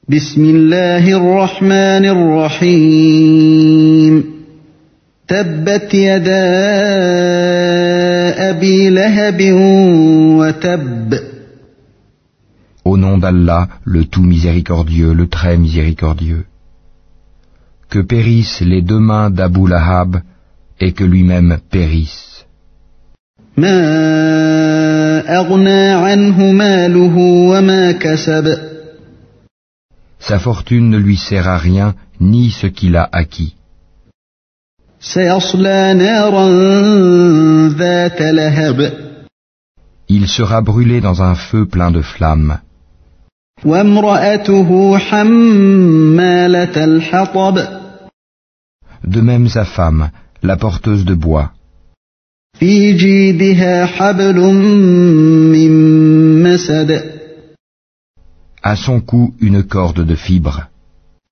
بسم الله الرحمن الرحيم تبت يدا أبي لهب وتب. Au nom d'Allah, le tout miséricordieux, le très miséricordieux. Que périssent les deux mains d'Abu Lahab et que lui-même périsse. ما أغنى عنه ماله وما كسب. Sa fortune ne lui sert à rien, ni ce qu'il a acquis. سيصلى نارا ذات لهب. Il sera brûlé dans un feu plein de flammes. وامرأته حمالة الحطب. De même sa femme, la porteuse de bois. في جيدها حبل من مسد. À son cou une corde de fibres.